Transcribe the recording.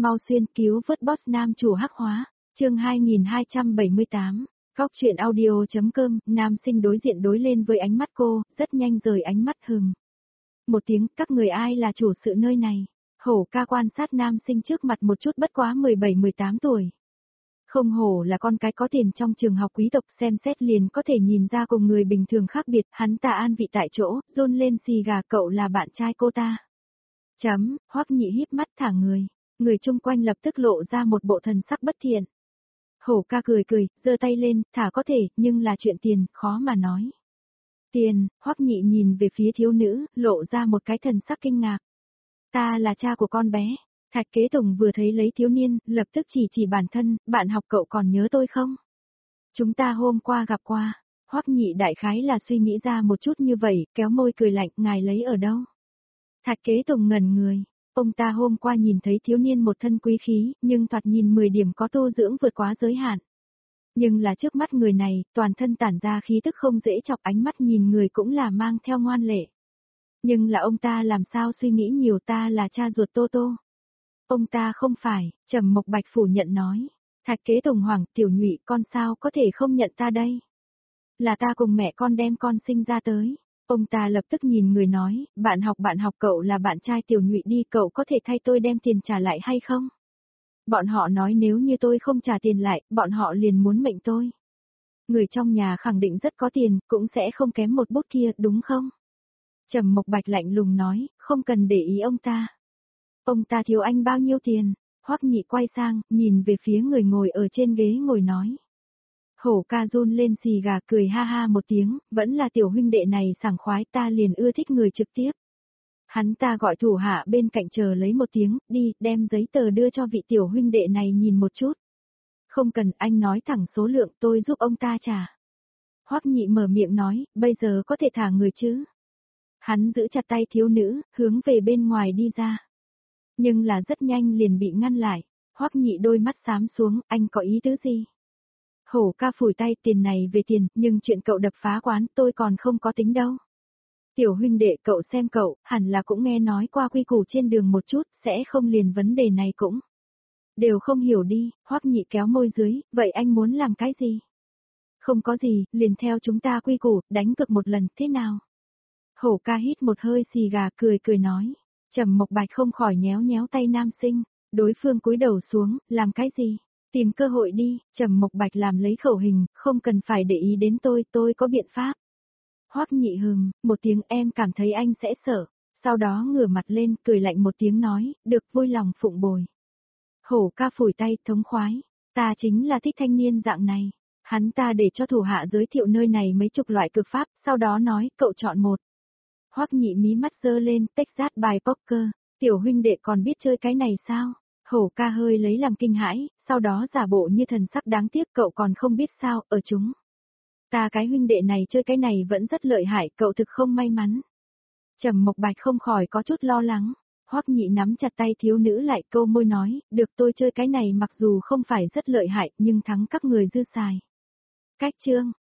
mau xuyên cứu vớt boss nam chủ hắc hóa, chương 2278, góc chuyện audio.com, nam sinh đối diện đối lên với ánh mắt cô, rất nhanh rời ánh mắt một tiếng, các người ai là chủ sự nơi này? Hổ ca quan sát nam sinh trước mặt một chút bất quá 17-18 tuổi. Không hổ là con cái có tiền trong trường học quý tộc, xem xét liền có thể nhìn ra cùng người bình thường khác biệt, hắn ta an vị tại chỗ, run lên xì gà, cậu là bạn trai cô ta. Hoắc Nhị híp mắt thả người chung quanh lập tức lộ ra một bộ thần sắc bất thiện. Hổ ca cười, giơ tay lên, thả có thể, nhưng là chuyện tiền, khó mà nói. Tiền, Hoắc Nhị nhìn về phía thiếu nữ, lộ ra một cái thần sắc kinh ngạc. Ta là cha của con bé. Thạch Kế Tùng vừa thấy lấy thiếu niên, lập tức chỉ bản thân, bạn học cậu còn nhớ tôi không? Chúng ta hôm qua gặp qua. Hoắc Nhị đại khái là suy nghĩ ra một chút như vậy, kéo môi cười lạnh, ngài lấy ở đâu? Thạch Kế Tùng ngẩn người. Ông ta hôm qua nhìn thấy thiếu niên một thân quý khí, nhưng thoạt nhìn 10 điểm có tu dưỡng vượt quá giới hạn. Nhưng là trước mắt người này, toàn thân tản ra khí tức không dễ chọc, ánh mắt nhìn người cũng là mang theo ngoan lệ. Nhưng là ông ta làm sao suy nghĩ nhiều, ta là cha ruột Tô Tô. Ông ta không phải, Trầm Mộc Bạch phủ nhận nói. Thạch Kế Tùng hoảng, Tiểu Nhụy, con sao có thể không nhận ta đây? Là ta cùng mẹ con đem con sinh ra tới. Ông ta lập tức nhìn người nói, bạn học cậu là bạn trai Tiểu Nhụy đi, cậu có thể thay tôi đem tiền trả lại hay không? Bọn họ nói nếu như tôi không trả tiền lại, bọn họ liền muốn mệnh tôi. Người trong nhà khẳng định rất có tiền, cũng sẽ không kém một bút kia, đúng không? Trầm Mộc Bạch lạnh lùng nói, không cần để ý ông ta. Ông ta thiếu anh bao nhiêu tiền? Hoắc Nhị quay sang, nhìn về phía người ngồi ở trên ghế ngồi nói. Hổ ca run lên xì gà, cười ha ha một tiếng, vẫn là tiểu huynh đệ này sảng khoái, ta liền ưa thích người trực tiếp. Hắn ta gọi thủ hạ bên cạnh chờ lấy một tiếng, đi, đem giấy tờ đưa cho vị tiểu huynh đệ này nhìn một chút. Không cần, anh nói thẳng số lượng, tôi giúp ông ta trả. Hoắc Nhị mở miệng nói, bây giờ có thể thả người chứ? Hắn giữ chặt tay thiếu nữ, hướng về bên ngoài đi ra. Nhưng là rất nhanh liền bị ngăn lại. Hoắc Nhị đôi mắt xám xuống, anh có ý tứ gì? Hổ ca phủi tay, tiền này về tiền, nhưng chuyện cậu đập phá quán tôi còn không có tính đâu. Tiểu huynh đệ, cậu xem cậu, hẳn là cũng nghe nói qua quy củ trên đường một chút, sẽ không liền vấn đề này cũng đều không hiểu đi. Hoắc Nhị kéo môi dưới, vậy anh muốn làm cái gì? Không có gì, liền theo chúng ta quy củ, đánh cược một lần, thế nào? Hổ ca hít một hơi xì gà, cười nói. Trầm Mộc Bạch không khỏi nhéo tay nam sinh, đối phương cúi đầu xuống, làm cái gì? Tìm cơ hội đi. Trầm Mộc Bạch làm lấy khẩu hình, không cần phải để ý đến tôi có biện pháp. Hoắc Nhị một tiếng, em cảm thấy anh sẽ sợ, sau đó ngửa mặt lên, cười lạnh một tiếng nói, được, vui lòng phụng bồi. Hổ ca phủi tay, thống khoái, ta chính là thích thanh niên dạng này. Hắn ta để cho thủ hạ giới thiệu nơi này mấy chục loại cực pháp, sau đó nói, cậu chọn một. Hoắc Nhị mí mắt giơ lên, Texas bài poker, tiểu huynh đệ còn biết chơi cái này sao? Hổ ca hơi lấy làm kinh hãi, sau đó giả bộ như thần sắc đáng tiếc, cậu còn không biết sao, ở chúng. Ta cái huynh đệ này chơi cái này vẫn rất lợi hại, cậu thực không may mắn. Trầm Mộc Bạch không khỏi có chút lo lắng. Hoắc Nhị nắm chặt tay thiếu nữ lại, câu môi nói, được, tôi chơi cái này mặc dù không phải rất lợi hại, nhưng thắng các người dư xài. Cách chương.